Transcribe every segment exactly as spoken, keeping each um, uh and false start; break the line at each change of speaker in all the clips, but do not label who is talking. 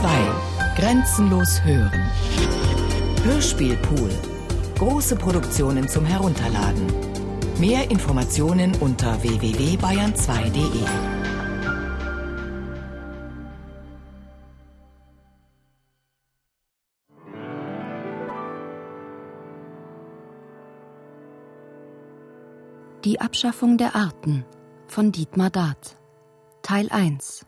zwei. Grenzenlos hören. Hörspielpool. Große Produktionen zum Herunterladen. Mehr Informationen unter w w w punkt bayern zwei punkt de.
Die Abschaffung der Arten von Dietmar Dart. Teil eins.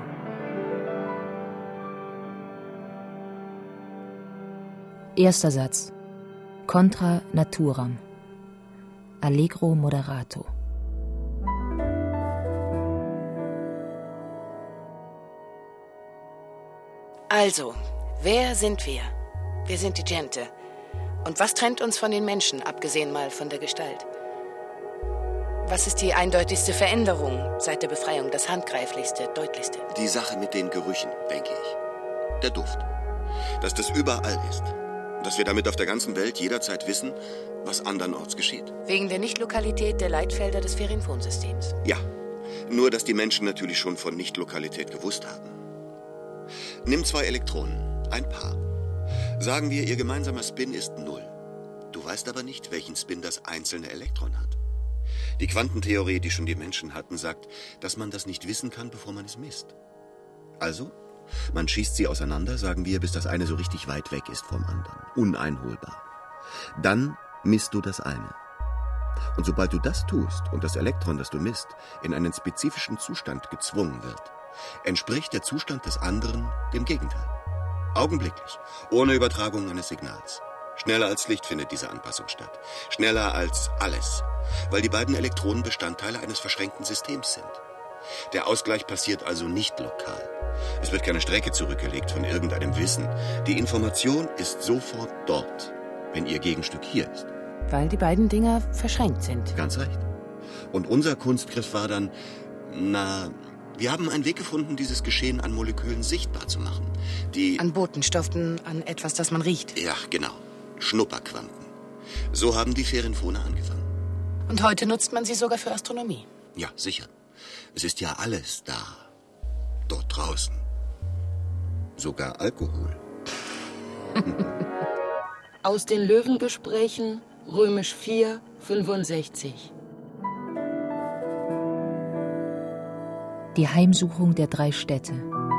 Erster Satz. Contra naturam. Allegro moderato.
Also, wer sind wir? Wir sind die Gente. Und was trennt uns von den Menschen, abgesehen mal von der Gestalt? Was ist die eindeutigste Veränderung seit der Befreiung, das handgreiflichste, deutlichste?
Die Sache mit den Gerüchen, denke ich. Der Duft. Dass das überall ist. Dass wir damit auf der ganzen Welt jederzeit wissen, was andernorts geschieht.
Wegen der Nichtlokalität der Leitfelder des Ferienfonsystems.
Ja, nur dass die Menschen natürlich schon von Nichtlokalität gewusst haben. Nimm zwei Elektronen, ein Paar. Sagen wir, ihr gemeinsamer Spin ist null. Du weißt aber nicht, welchen Spin das einzelne Elektron hat. Die Quantentheorie, die schon die Menschen hatten, sagt, dass man das nicht wissen kann, bevor man es misst. Also, man schießt sie auseinander, sagen wir, bis das eine so richtig weit weg ist vom anderen. Uneinholbar. Dann misst du das eine. Und sobald du das tust und das Elektron, das du misst, in einen spezifischen Zustand gezwungen wird, entspricht der Zustand des anderen dem Gegenteil. Augenblicklich, ohne Übertragung eines Signals. Schneller als Licht findet diese Anpassung statt. Schneller als alles. Weil die beiden Elektronen Bestandteile eines verschränkten Systems sind. Der Ausgleich passiert also nicht lokal. Es wird keine Strecke zurückgelegt von irgendeinem Wissen. Die Information ist sofort dort, wenn ihr Gegenstück hier ist.
Weil die beiden Dinger verschränkt sind.
Ganz recht. Und unser Kunstgriff war dann, na, wir haben einen Weg gefunden, dieses Geschehen an Molekülen sichtbar zu machen. Die
An Botenstoffen, an etwas, das man riecht.
Ja, genau. Schnupperquanten. So haben die Ferienfone angefangen.
Und heute nutzt man sie sogar für Astronomie.
Ja, sicher. Es ist ja alles da. Dort draußen. Sogar Alkohol.
Aus den Löwengesprächen, Römisch vier, fünfundsechzig.
Die Heimsuchung der drei Städte.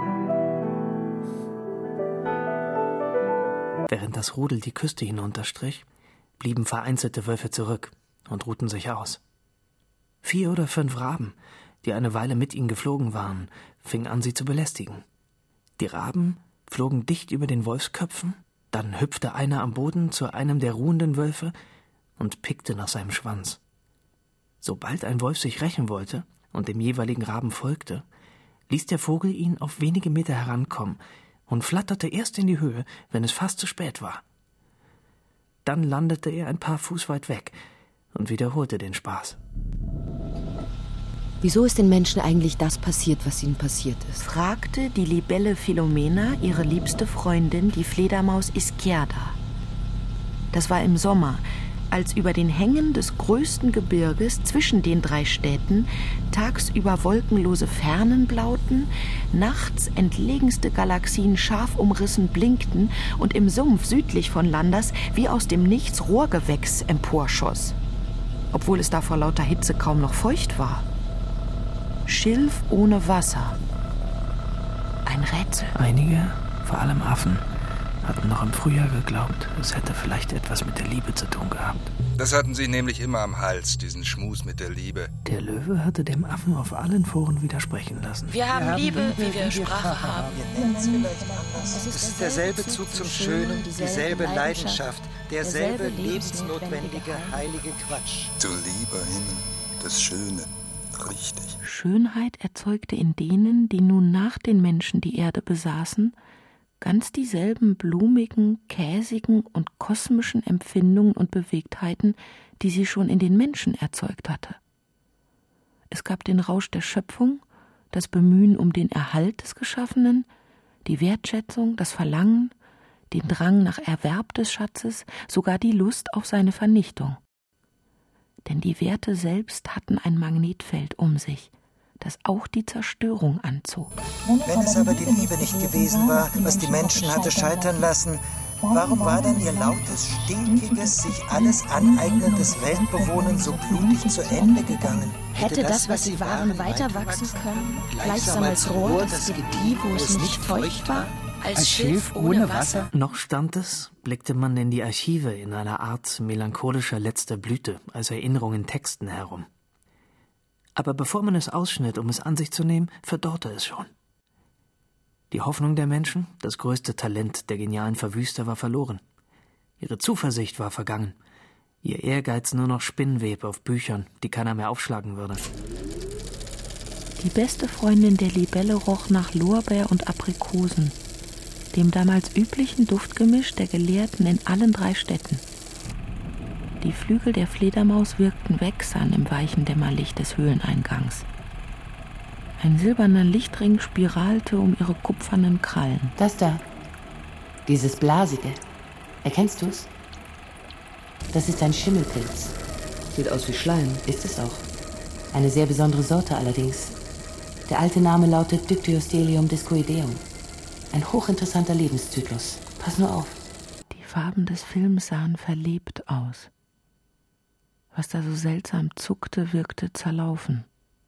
Während das Rudel die Küste hinunterstrich, blieben vereinzelte Wölfe zurück und ruhten sich aus. Vier oder fünf Raben, die eine Weile mit ihnen geflogen waren, fingen an, sie zu belästigen. Die Raben flogen dicht über den Wolfsköpfen, dann hüpfte einer am Boden zu einem der ruhenden Wölfe und pickte nach seinem Schwanz. Sobald ein Wolf sich rächen wollte und dem jeweiligen Raben folgte, ließ der Vogel ihn auf wenige Meter herankommen und flatterte erst in die Höhe, wenn es fast zu spät war. Dann landete er ein paar Fuß weit weg und wiederholte den Spaß.
Wieso ist den Menschen eigentlich das passiert, was ihnen passiert ist?
Fragte die Libelle Philomena ihre liebste Freundin, die Fledermaus Izquierda. Das war im Sommer, als über den Hängen des größten Gebirges zwischen den drei Städten tagsüber wolkenlose Fernen blauten, nachts entlegenste Galaxien scharf umrissen blinkten und im Sumpf südlich von Landers wie aus dem Nichts Rohrgewächs emporschoss, obwohl es da vor lauter Hitze kaum noch feucht war. Schilf ohne Wasser. Ein Rätsel.
Einige, vor allem Affen, hatten noch im Frühjahr geglaubt, es hätte vielleicht etwas mit der Liebe zu tun gehabt.
Das hatten sie nämlich immer am Hals, diesen Schmus mit der Liebe.
Der Löwe hatte dem Affen auf allen Foren widersprechen lassen.
Wir haben, wir haben Liebe, Liebe, wie wir Sprache haben.
Es ist derselbe Zug zum Schönen, dieselbe Leidenschaft, derselbe lebensnotwendige, heilige Quatsch.
Du lieber Himmel, das Schöne. Richtig.
Schönheit erzeugte in denen, die nun nach den Menschen die Erde besaßen, ganz dieselben blumigen, käsigen und kosmischen Empfindungen und Bewegtheiten, die sie schon in den Menschen erzeugt hatte. Es gab den Rausch der Schöpfung, das Bemühen um den Erhalt des Geschaffenen, die Wertschätzung, das Verlangen, den Drang nach Erwerb des Schatzes, sogar die Lust auf seine Vernichtung. Denn die Werte selbst hatten ein Magnetfeld um sich, das auch die Zerstörung anzog.
Wenn es aber die Liebe nicht gewesen war, was die Menschen hatte scheitern lassen, warum war dann ihr lautes, stinkiges, sich alles aneignendes Weltbewohnen so blutig zu Ende gegangen?
Hätte das, was sie waren, weiter wachsen können? Gleichsam als Rohr, das gedieh, wo es nicht feucht war? Als Schilf ohne Wasser?
Noch stand es, blickte man in die Archive in einer Art melancholischer letzter Blüte, als Erinnerung in Texten herum. Aber bevor man es ausschnitt, um es an sich zu nehmen, verdorrte es schon. Die Hoffnung der Menschen, das größte Talent der genialen Verwüster, war verloren. Ihre Zuversicht war vergangen. Ihr Ehrgeiz nur noch Spinnweb auf Büchern, die keiner mehr aufschlagen würde.
Die beste Freundin der Libelle roch nach Lorbeer und Aprikosen, dem damals üblichen Duftgemisch der Gelehrten in allen drei Städten. Die Flügel der Fledermaus wirkten wächsern im weichen Dämmerlicht des Höhleneingangs. Ein silberner Lichtring spiralte um ihre kupfernen Krallen.
Das da, dieses Blasige, erkennst du's? Das ist ein Schimmelpilz. Sieht aus wie Schleim, ist es auch. Eine sehr besondere Sorte allerdings. Der alte Name lautet Dictyostelium discoideum. Ein hochinteressanter Lebenszyklus. Pass nur auf.
Die Farben des Films sahen verlebt aus. Was da so seltsam zuckte, wirkte zerlaufen.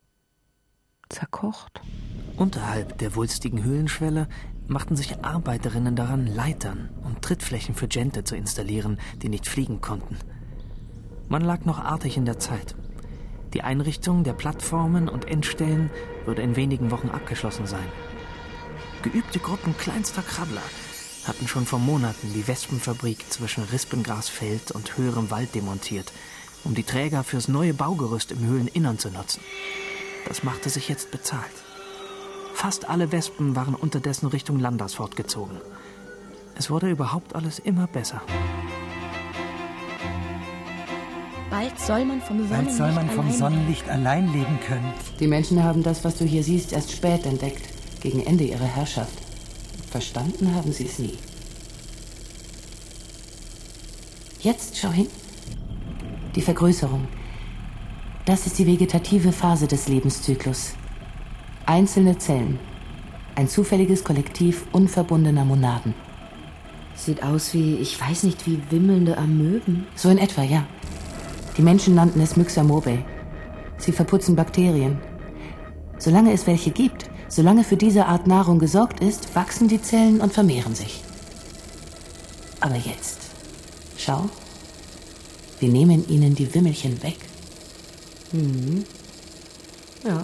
Zerkocht.
Unterhalb der wulstigen Höhlenschwelle machten sich Arbeiterinnen daran, Leitern und Trittflächen für Gente zu installieren, die nicht fliegen konnten. Man lag noch artig in der Zeit. Die Einrichtung der Plattformen und Endstellen würde in wenigen Wochen abgeschlossen sein. Geübte Gruppen kleinster Krabbler hatten schon vor Monaten die Wespenfabrik zwischen Rispengrasfeld und höherem Wald demontiert, um die Träger fürs neue Baugerüst im Höhleninnern zu nutzen. Das machte sich jetzt bezahlt. Fast alle Wespen waren unterdessen Richtung Landers fortgezogen. Es wurde überhaupt alles immer besser.
Bald soll man vom Sonnenlicht,
Bald soll man vom
allein,
Sonnenlicht allein leben können.
Die Menschen haben das, was du hier siehst, erst spät entdeckt, gegen Ende ihrer Herrschaft. Verstanden haben sie es nie. Jetzt schau hin. Die Vergrößerung. Das ist die vegetative Phase des Lebenszyklus. Einzelne Zellen. Ein zufälliges Kollektiv unverbundener Monaden.
Sieht aus wie, ich weiß nicht, wie wimmelnde Amöben.
So in etwa, ja. Die Menschen nannten es Myxamobae. Sie verputzen Bakterien. Solange es welche gibt, solange für diese Art Nahrung gesorgt ist, wachsen die Zellen und vermehren sich. Aber jetzt, schau, wir nehmen ihnen die Wimmelchen weg.
Hm. Ja.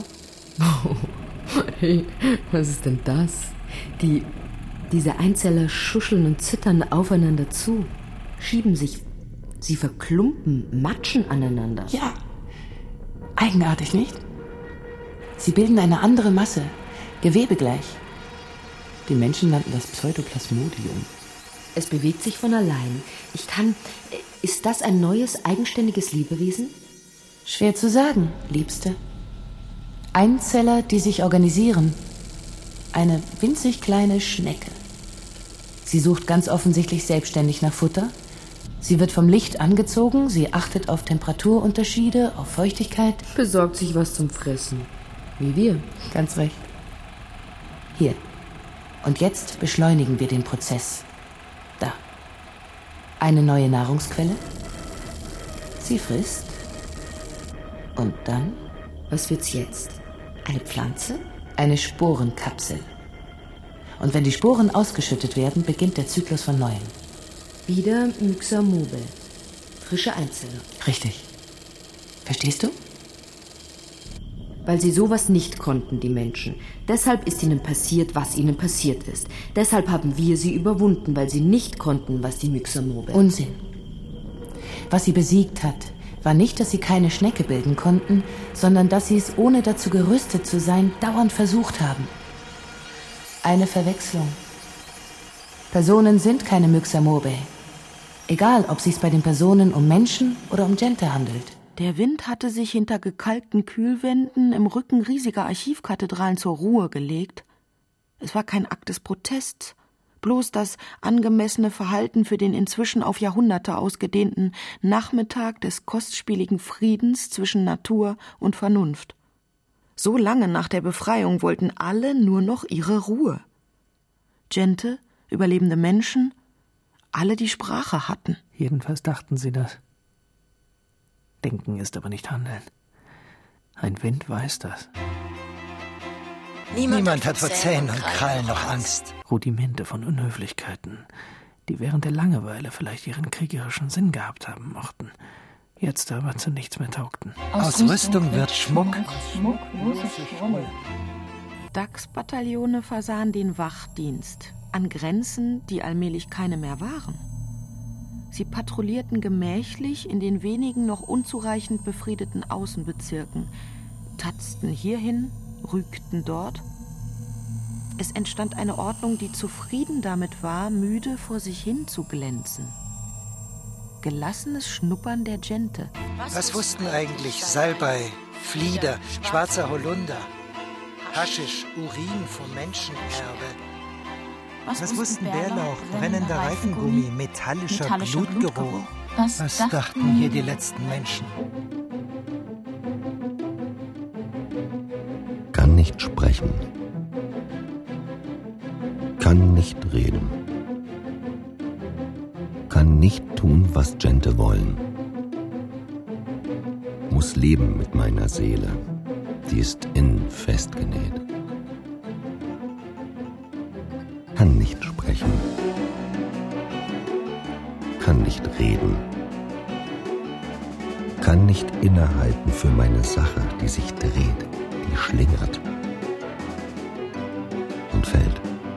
Hey, was ist denn das? Die, diese Einzeller schuscheln und zittern aufeinander zu, schieben sich, sie verklumpen, matschen aneinander.
Ja, eigenartig, nicht? Sie bilden eine andere Masse, gewebegleich. Die Menschen nannten das Pseudoplasmodium.
Es bewegt sich von allein. Ich kann... Ist das ein neues, eigenständiges Lebewesen?
Schwer zu sagen, Liebste. Einzeller, die sich organisieren. Eine winzig kleine Schnecke. Sie sucht ganz offensichtlich selbstständig nach Futter. Sie wird vom Licht angezogen, sie achtet auf Temperaturunterschiede, auf Feuchtigkeit.
Besorgt sich was zum Fressen. Wie wir.
Ganz recht. Hier. Und jetzt beschleunigen wir den Prozess. Da. Eine neue Nahrungsquelle. Sie frisst. Und dann?
Was wird's jetzt? Eine Pflanze?
Eine Sporenkapsel. Und wenn die Sporen ausgeschüttet werden, beginnt der Zyklus von neuem.
Wieder Myxamobae. Frische Einzeller.
Richtig. Verstehst du?
Weil sie sowas nicht konnten, die Menschen. Deshalb ist ihnen passiert, was ihnen passiert ist. Deshalb haben wir sie überwunden, weil sie nicht konnten, was die Myxamobae...
Unsinn. Was sie besiegt hat, war nicht, dass sie keine Schnecke bilden konnten, sondern dass sie es, ohne dazu gerüstet zu sein, dauernd versucht haben. Eine Verwechslung. Personen sind keine Myxamobae. Egal, ob es sich bei den Personen um Menschen oder um Gente handelt.
Der Wind hatte sich hinter gekalkten Kühlwänden im Rücken riesiger Archivkathedralen zur Ruhe gelegt. Es war kein Akt des Protests, bloß das angemessene Verhalten für den inzwischen auf Jahrhunderte ausgedehnten Nachmittag des kostspieligen Friedens zwischen Natur und Vernunft. So lange nach der Befreiung wollten alle nur noch ihre Ruhe. Gente, überlebende Menschen, alle die Sprache hatten.
Jedenfalls dachten sie das. Denken ist aber nicht Handeln. Ein Wind weiß das.
Niemand, Niemand hat vor Zähnen und Krallen noch Angst.
Rudimente von Unhöflichkeiten, die während der Langeweile vielleicht ihren kriegerischen Sinn gehabt haben mochten, jetzt aber zu nichts mehr taugten.
Aus Rüstung wird Schmuck.
Dachsbataillone versahen den Wachdienst an Grenzen, die allmählich keine mehr waren. Sie patrouillierten gemächlich in den wenigen noch unzureichend befriedeten Außenbezirken, tatzten hierhin, rügten dort. Es entstand eine Ordnung, die zufrieden damit war, müde vor sich hin zu glänzen. Gelassenes Schnuppern der Gente.
Was wussten eigentlich Salbei, Flieder, schwarzer Holunder, Haschisch, Urin vom Menschenerbe? Was, Was wussten Bärlauch, brennender Reifengummi, metallischer, metallischer Blutgeruch? Blutgeruch. Was, Was dachten, dachten hier die letzten Menschen?
Kann nicht sprechen. Kann nicht reden. Kann nicht tun, was Gente wollen. Muss leben mit meiner Seele. Die ist innen festgenäht. Kann nicht sprechen. Kann nicht reden. Kann nicht innehalten für meine Sache, die sich dreht, die schlingert und fällt.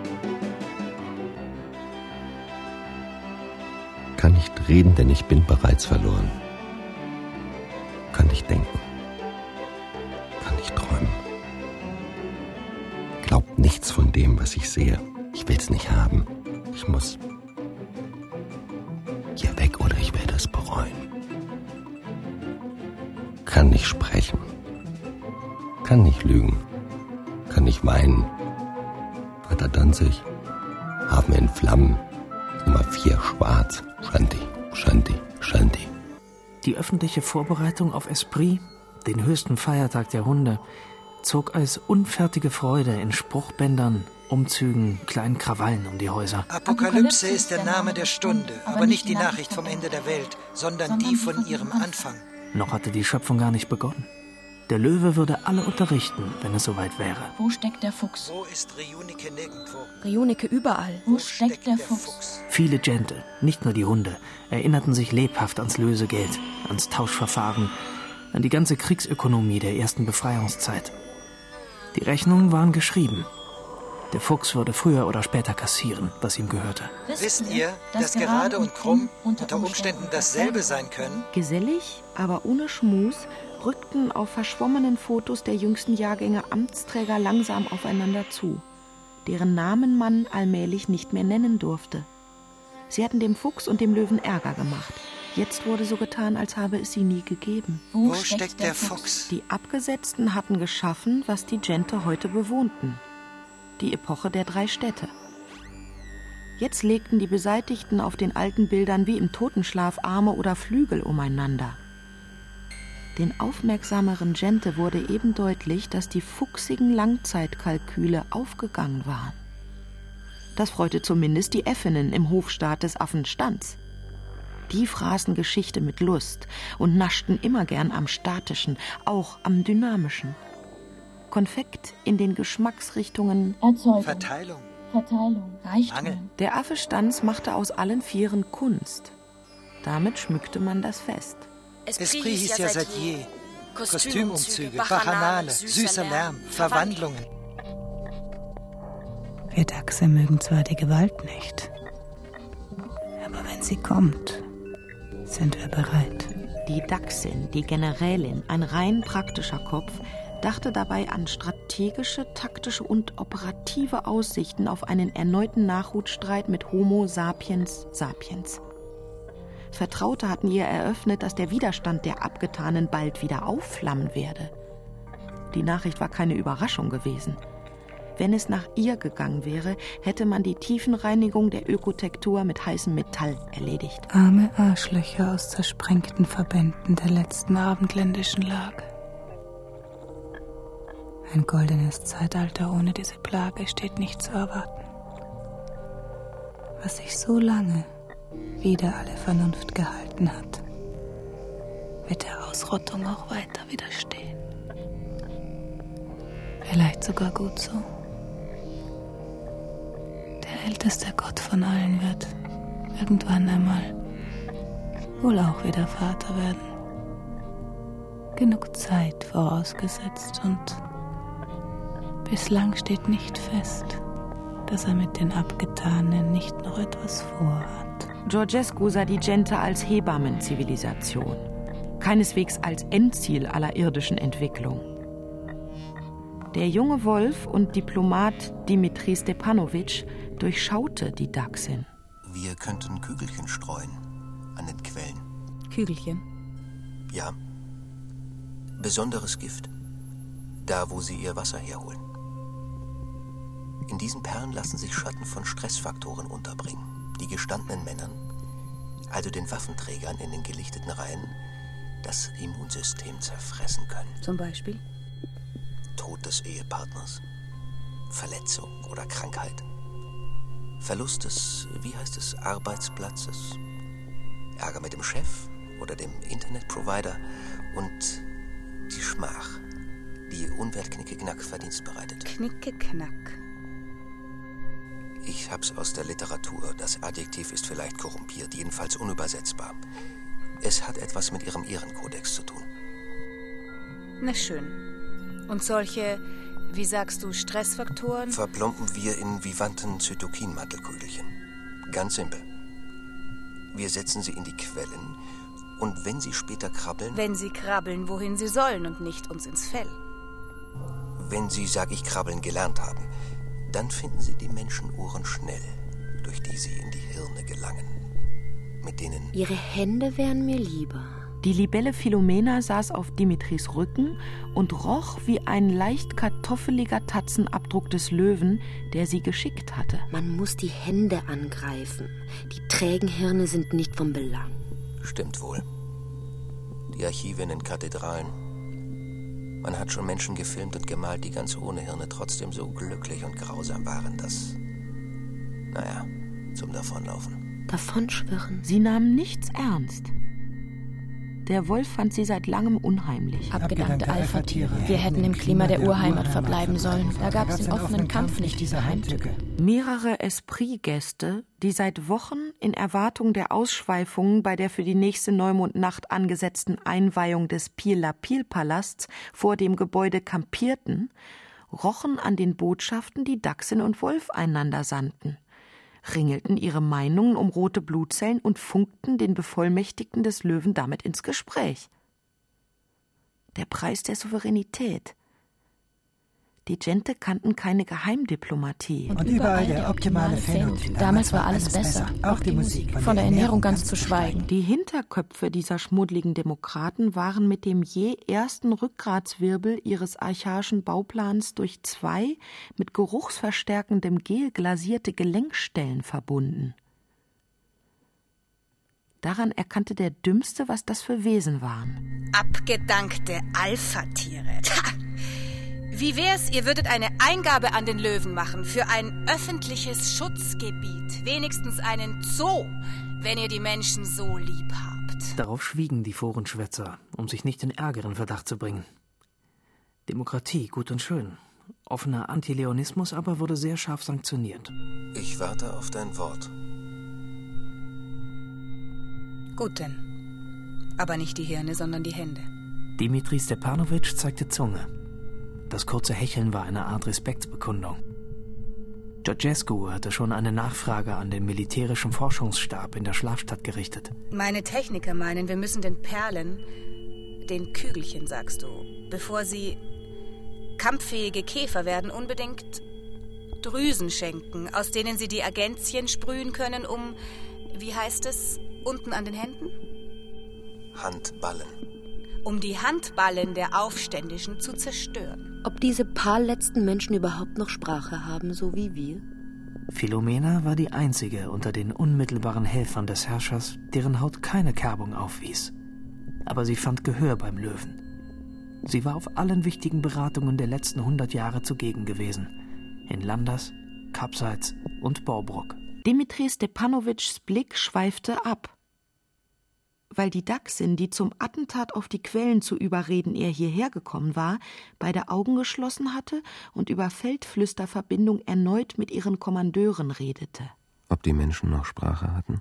Kann nicht reden, denn ich bin bereits verloren. Kann nicht denken. Kann nicht träumen. Glaubt nichts von dem, was ich sehe. Ich will's nicht haben. Ich muss hier weg oder ich werde es bereuen. Kann nicht sprechen. Kann nicht lügen. Kann nicht weinen. Vater Danzig. Hafen in Flammen. Nummer vier schwarz. Shanti, Shanti, Shanti.
Die öffentliche Vorbereitung auf Esprit, den höchsten Feiertag der Hunde, zog als unfertige Freude in Spruchbändern, Umzügen, kleinen Krawallen um die Häuser.
Apokalypse ist der Name der Stunde, aber nicht die Nachricht vom Ende der Welt, sondern die von ihrem Anfang.
Noch hatte die Schöpfung gar nicht begonnen. Der Löwe würde alle unterrichten, wenn es soweit wäre.
Wo steckt der Fuchs?
Wo ist Riunike nirgendwo?
Riunike überall. Wo, Wo steckt, steckt der, der Fuchs? Fuchs?
Viele Gente, nicht nur die Hunde, erinnerten sich lebhaft ans Lösegeld, ans Tauschverfahren, an die ganze Kriegsökonomie der ersten Befreiungszeit. Die Rechnungen waren geschrieben. Der Fuchs würde früher oder später kassieren, was ihm gehörte.
Wisst ihr, dass gerade und krumm unter Umständen dasselbe sein können?
Gesellig, aber ohne Schmus, rückten auf verschwommenen Fotos der jüngsten Jahrgänge Amtsträger langsam aufeinander zu, deren Namen man allmählich nicht mehr nennen durfte. Sie hatten dem Fuchs und dem Löwen Ärger gemacht. Jetzt wurde so getan, als habe es sie nie gegeben.
Wo, Wo steckt der Fuchs?
Die Abgesetzten hatten geschaffen, was die Gente heute bewohnten. Die Epoche der drei Städte. Jetzt legten die Beseitigten auf den alten Bildern wie im Totenschlaf Arme oder Flügel umeinander. Den aufmerksameren Gente wurde eben deutlich, dass die fuchsigen Langzeitkalküle aufgegangen waren. Das freute zumindest die Äffinnen im Hofstaat des Affenstands. Die fraßen Geschichte mit Lust und naschten immer gern am Statischen, auch am Dynamischen. Konfekt in den Geschmacksrichtungen
Erzeugung,
Verteilung,
Verteilung, Reichtum.
Der Affe Stanz machte aus allen Vieren Kunst. Damit schmückte man das Fest.
Esprit hieß ja seit je. Kostümumzüge, Bacchanale, süßer Lärm, Verwandlungen.
Wir Dachse mögen zwar die Gewalt nicht, aber wenn sie kommt, sind wir bereit.
Die Dachsin, die Generälin, ein rein praktischer Kopf, dachte dabei an strategische, taktische und operative Aussichten auf einen erneuten Nachhutstreit mit Homo sapiens sapiens. Vertraute hatten ihr eröffnet, dass der Widerstand der Abgetanen bald wieder aufflammen werde. Die Nachricht war keine Überraschung gewesen. Wenn es nach ihr gegangen wäre, hätte man die Tiefenreinigung der Ökotektur mit heißem Metall erledigt.
Arme Arschlöcher aus zersprengten Verbänden der letzten abendländischen Lage. Ein goldenes Zeitalter ohne diese Plage steht nicht zu erwarten. Was sich so lange wider alle Vernunft gehalten hat, wird der Ausrottung auch weiter widerstehen. Vielleicht sogar gut so. Der älteste Gott von allen wird irgendwann einmal wohl auch wieder Vater werden. Genug Zeit vorausgesetzt und bislang steht nicht fest, dass er mit den Abgetanen nicht noch etwas vorhat.
Georgescu sah die Gente als Hebammenzivilisation, keineswegs als Endziel aller irdischen Entwicklung. Der junge Wolf und Diplomat Dimitri Stepanowitsch durchschaute die Dachsin.
Wir könnten Kügelchen streuen an den Quellen.
Kügelchen?
Ja. Besonderes Gift. Da, wo sie ihr Wasser herholen. In diesen Perlen lassen sich Schatten von Stressfaktoren unterbringen, die gestandenen Männern, also den Waffenträgern in den gelichteten Reihen, das Immunsystem zerfressen können.
Zum Beispiel?
Tod des Ehepartners, Verletzung oder Krankheit, Verlust des, wie heißt es, Arbeitsplatzes, Ärger mit dem Chef oder dem Internetprovider und die Schmach, die Unwert Knicke-Knack Verdienst bereitet.
Knicke-Knack.
Ich hab's aus der Literatur. Das Adjektiv ist vielleicht korrumpiert, jedenfalls unübersetzbar. Es hat etwas mit ihrem Ehrenkodex zu tun.
Na schön. Und solche, wie sagst du, Stressfaktoren?
Verplomben wir in vivanten Zytokinmantelkügelchen. Ganz simpel. Wir setzen sie in die Quellen und wenn sie später krabbeln...
Wenn sie krabbeln, wohin sie sollen und nicht uns ins Fell.
Wenn sie, sag ich, krabbeln gelernt haben, dann finden sie die Menschenuhren schnell, durch die sie in die Hirne gelangen. Mit denen...
Ihre Hände wären mir lieber. Die Libelle Philomena saß auf Dimitris Rücken und roch wie ein leicht kartoffeliger Tatzenabdruck des Löwen, der sie geschickt hatte.
Man muss die Hände angreifen. Die trägen Hirne sind nicht von Belang.
Stimmt wohl. Die Archive in den Kathedralen. Man hat schon Menschen gefilmt und gemalt, die ganz ohne Hirne trotzdem so glücklich und grausam waren, dass... Naja, zum Davonlaufen.
Davonschwirren? Sie nahmen nichts ernst. Der Wolf fand sie seit langem unheimlich.
Abgedankte Alpha-Tiere. Wir hätten im Klima der Urheimat verbleiben sollen. Da gab es im offenen Kampf nicht diese Heimtücke.
Mehrere Esprit-Gäste, die seit Wochen in Erwartung der Ausschweifungen bei der für die nächste Neumondnacht angesetzten Einweihung des Pir-la-Pil-Palasts vor dem Gebäude kampierten, rochen an den Botschaften, die Dachsin und Wolf einander sandten, ringelten ihre Meinungen um rote Blutzellen und funkten den Bevollmächtigten des Löwen damit ins Gespräch. Der Preis der Souveränität. Die Gente kannten keine Geheimdiplomatie.
Und, und überall der optimale Phänotyp.
Damals war alles besser.
Auch die Musik.
Von, von der Ernährung ganz zu schweigen.
Die Hinterköpfe dieser schmuddligen Demokraten waren mit dem je ersten Rückgratswirbel ihres archaischen Bauplans durch zwei mit geruchsverstärkendem Gel glasierte Gelenkstellen verbunden. Daran erkannte der Dümmste, was das für Wesen waren.
Abgedankte Alpha-Tiere. Wie wär's, ihr würdet eine Eingabe an den Löwen machen für ein öffentliches Schutzgebiet, wenigstens einen Zoo, wenn ihr die Menschen so lieb habt.
Darauf schwiegen die Forenschwätzer, um sich nicht in Ärger in Verdacht zu bringen. Demokratie, gut und schön. Offener Antileonismus aber wurde sehr scharf sanktioniert.
Ich warte auf dein Wort.
Gut denn. Aber nicht die Hirne, sondern die Hände.
Dimitri Stepanowitsch zeigte Zunge. Das kurze Hecheln war eine Art Respektsbekundung. Georgescu hatte schon eine Nachfrage an den militärischen Forschungsstab in der Schlafstadt gerichtet.
Meine Techniker meinen, wir müssen den Perlen, den Kügelchen, sagst du, bevor sie kampffähige Käfer werden, unbedingt Drüsen schenken, aus denen sie die Agenzien sprühen können, um, wie heißt es, unten an den Händen?
Handballen.
Um die Handballen der Aufständischen zu zerstören.
Ob diese paar letzten Menschen überhaupt noch Sprache haben, so wie wir?
Philomena war die einzige unter den unmittelbaren Helfern des Herrschers, deren Haut keine Kerbung aufwies. Aber sie fand Gehör beim Löwen. Sie war auf allen wichtigen Beratungen der letzten hundert Jahre zugegen gewesen. In Landers, Kapseitz und Borbruck.
Dimitri Stepanowitschs Blick schweifte ab. Weil die Dachsin, die zum Attentat auf die Quellen zu überreden er hierher gekommen war, beide Augen geschlossen hatte und über Feldflüsterverbindung erneut mit ihren Kommandeuren redete.
Ob die Menschen noch Sprache hatten?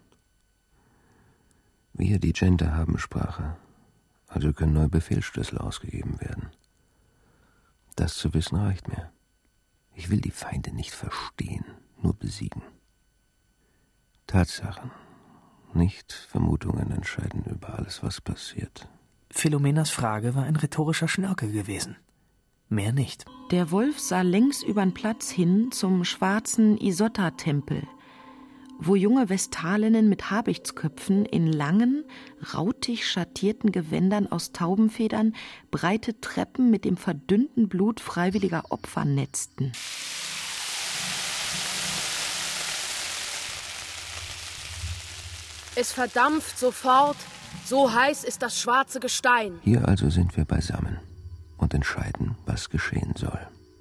Wir, die Gente, haben Sprache. Also können neue Befehlsschlüssel ausgegeben werden. Das zu wissen reicht mir. Ich will die Feinde nicht verstehen, nur besiegen. Tatsachen, nicht Vermutungen entscheiden über alles, was passiert.
Philomenas Frage war ein rhetorischer Schnörkel gewesen. Mehr nicht.
Der Wolf sah längs übern Platz hin zum schwarzen Isotta-Tempel, wo junge Vestalinnen mit Habichtsköpfen in langen, rautig schattierten Gewändern aus Taubenfedern breite Treppen mit dem verdünnten Blut freiwilliger Opfer netzten.
Es verdampft sofort, so heiß ist das schwarze Gestein.
Hier also sind wir beisammen und entscheiden, was geschehen soll.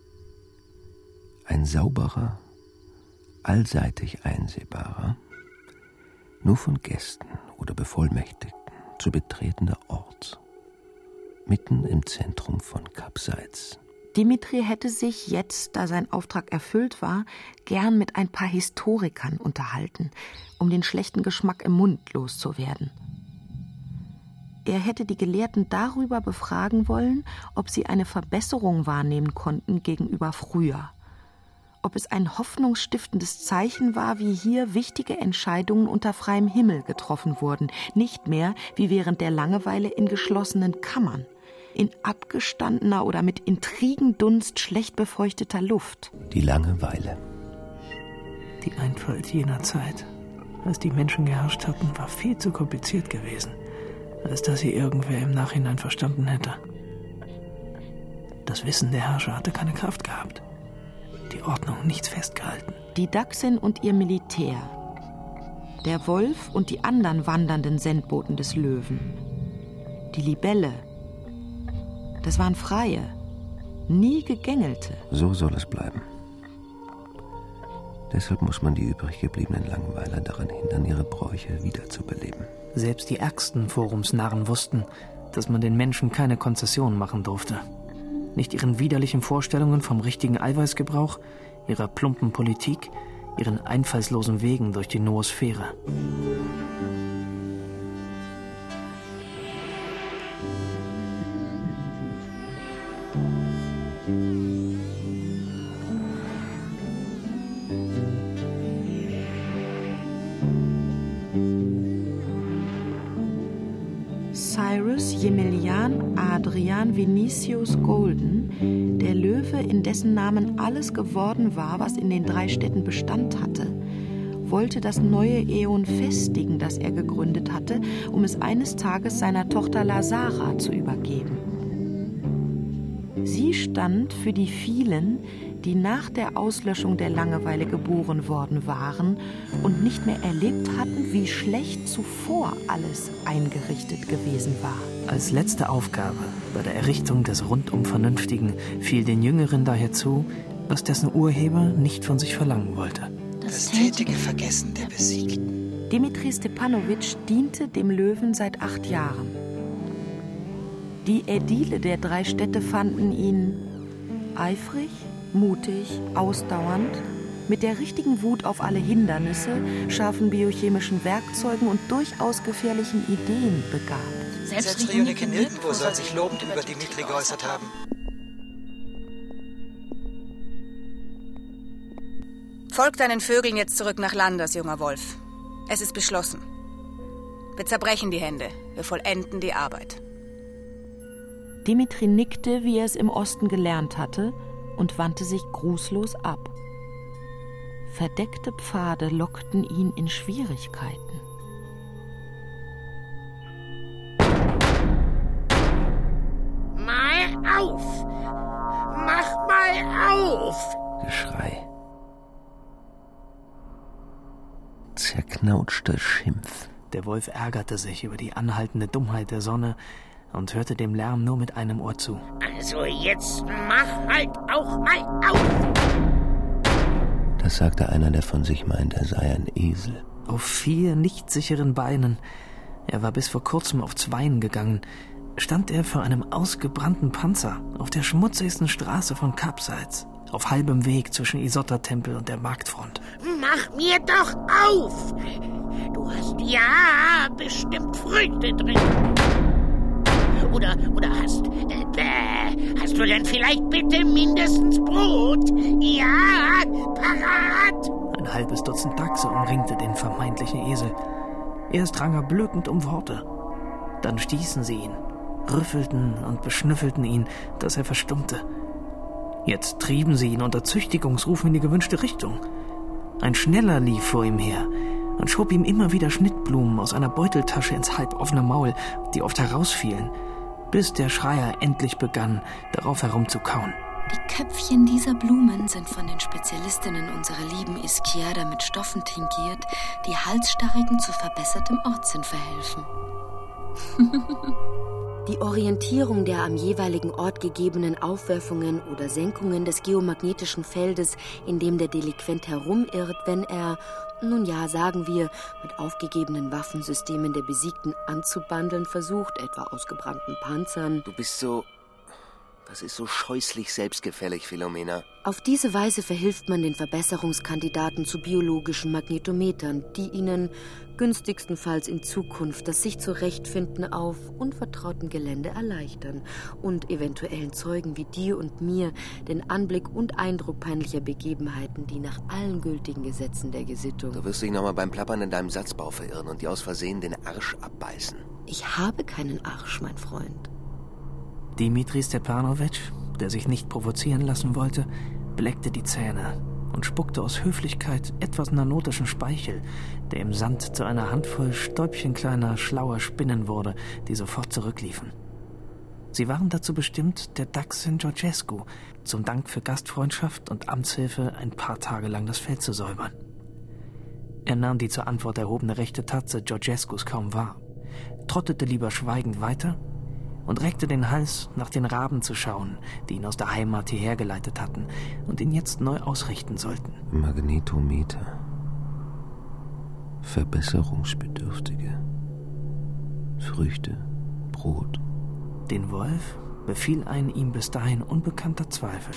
Ein sauberer, allseitig einsehbarer, nur von Gästen oder Bevollmächtigten zu betretender Ort, mitten im Zentrum von Kapseitz.
Dimitri hätte sich jetzt, da sein Auftrag erfüllt war, gern mit ein paar Historikern unterhalten, um den schlechten Geschmack im Mund loszuwerden. Er hätte die Gelehrten darüber befragen wollen, ob sie eine Verbesserung wahrnehmen konnten gegenüber früher. Ob es ein hoffnungsstiftendes Zeichen war, wie hier wichtige Entscheidungen unter freiem Himmel getroffen wurden, nicht mehr wie während der Langeweile in geschlossenen Kammern, in abgestandener oder mit Intrigendunst schlecht befeuchteter Luft.
Die Langeweile.
Die Einfalt jener Zeit, als die Menschen geherrscht hatten, war viel zu kompliziert gewesen, als dass sie irgendwer im Nachhinein verstanden hätte. Das Wissen der Herrscher hatte keine Kraft gehabt. Die Ordnung nichts festgehalten.
Die Dachsin und ihr Militär. Der Wolf und die anderen wandernden Sendboten des Löwen. Die Libelle. Das waren Freie, nie Gegängelte.
So soll es bleiben. Deshalb muss man die übrig gebliebenen Langweiler daran hindern, ihre Bräuche wiederzubeleben.
Selbst die ärgsten Forumsnarren wussten, dass man den Menschen keine Konzessionen machen durfte. Nicht ihren widerlichen Vorstellungen vom richtigen Eiweißgebrauch, ihrer plumpen Politik, ihren einfallslosen Wegen durch die Noosphäre.
Cyrus Jemelian Adrian Vinicius Golden, der Löwe, in dessen Namen alles geworden war, was in den drei Städten Bestand hatte, wollte das neue Äon festigen, das er gegründet hatte, um es eines Tages seiner Tochter Lazara zu übergeben. Sie stand für die vielen, die nach der Auslöschung der Langeweile geboren worden waren und nicht mehr erlebt hatten, wie schlecht zuvor alles eingerichtet gewesen war.
Als letzte Aufgabe bei der Errichtung des rundum Vernünftigen fiel den Jüngeren daher zu, was dessen Urheber nicht von sich verlangen wollte.
Das tätige Vergessen der Besiegten.
Dimitri Stepanowitsch diente dem Löwen seit acht Jahren. Die Ädile der drei Städte fanden ihn eifrig, mutig, ausdauernd, mit der richtigen Wut auf alle Hindernisse, scharfen biochemischen Werkzeugen und durchaus gefährlichen Ideen begabt.
Selbst Rionike nirgendwo soll sich lobend über Dimitri geäußert haben.
Folg deinen Vögeln jetzt zurück nach Landers, junger Wolf. Es ist beschlossen. Wir zerbrechen die Hände, wir vollenden die Arbeit.
Dimitri nickte, wie er es im Osten gelernt hatte, und wandte sich grußlos ab. Verdeckte Pfade lockten ihn in Schwierigkeiten.
Mal auf! Mach mal auf!
Geschrei. Zerknautschter Schimpf.
Der Wolf ärgerte sich über die anhaltende Dummheit der Sonne und hörte dem Lärm nur mit einem Ohr zu.
Also jetzt mach halt auch mal auf!
Das sagte einer, der von sich meint, er sei ein Esel.
Auf vier nicht sicheren Beinen, er war bis vor kurzem auf Zweien gegangen, stand er vor einem ausgebrannten Panzer auf der schmutzigsten Straße von Capsides, auf halbem Weg zwischen Isotta-Tempel und der Marktfront.
Mach mir doch auf! Du hast ja bestimmt Früchte drin. Oder, oder hast, äh, hast du denn vielleicht bitte mindestens Brot? Ja, parat!
Ein halbes Dutzend Dachse umringte den vermeintlichen Esel. Erst rang er blökend um Worte. Dann stießen sie ihn, rüffelten und beschnüffelten ihn, dass er verstummte. Jetzt trieben sie ihn unter Züchtigungsrufen in die gewünschte Richtung. Ein Schneller lief vor ihm her und schob ihm immer wieder Schnittblumen aus einer Beuteltasche ins halboffene Maul, die oft herausfielen, bis der Schreier endlich begann, darauf herumzukauen.
Die Köpfchen dieser Blumen sind von den Spezialistinnen unserer lieben Izquierda mit Stoffen tingiert, die Halsstarrigen zu verbessertem Ortssinn verhelfen.
Die Orientierung der am jeweiligen Ort gegebenen Aufwerfungen oder Senkungen des geomagnetischen Feldes, in dem der Delinquent herumirrt, wenn er, nun ja, sagen wir, mit aufgegebenen Waffensystemen der Besiegten anzubandeln versucht, etwa ausgebrannten Panzern.
Du bist so... Das ist so scheußlich selbstgefällig, Philomena.
Auf diese Weise verhilft man den Verbesserungskandidaten zu biologischen Magnetometern, die ihnen günstigstenfalls in Zukunft das sich zurechtfinden auf unvertrautem Gelände erleichtern und eventuellen Zeugen wie dir und mir den Anblick und Eindruck peinlicher Begebenheiten, die nach allen gültigen Gesetzen der Gesittung...
Du wirst dich nochmal beim Plappern in deinem Satzbau verirren und dir aus Versehen den Arsch abbeißen.
Ich habe keinen Arsch, mein Freund.
Dimitri Stepanowitsch, der sich nicht provozieren lassen wollte, bleckte die Zähne und spuckte aus Höflichkeit etwas nanotischen Speichel, der im Sand zu einer Handvoll stäubchenkleiner, schlauer Spinnen wurde, die sofort zurückliefen. Sie waren dazu bestimmt, der Dachsin Georgescu zum Dank für Gastfreundschaft und Amtshilfe ein paar Tage lang das Feld zu säubern. Er nahm die zur Antwort erhobene rechte Tatze Georgescus kaum wahr, trottete lieber schweigend weiter und reckte den Hals, nach den Raben zu schauen, die ihn aus der Heimat hierher geleitet hatten und ihn jetzt neu ausrichten sollten.
Magnetometer. Verbesserungsbedürftige. Früchte, Brot.
Den Wolf befiel ein ihm bis dahin unbekannter Zweifel.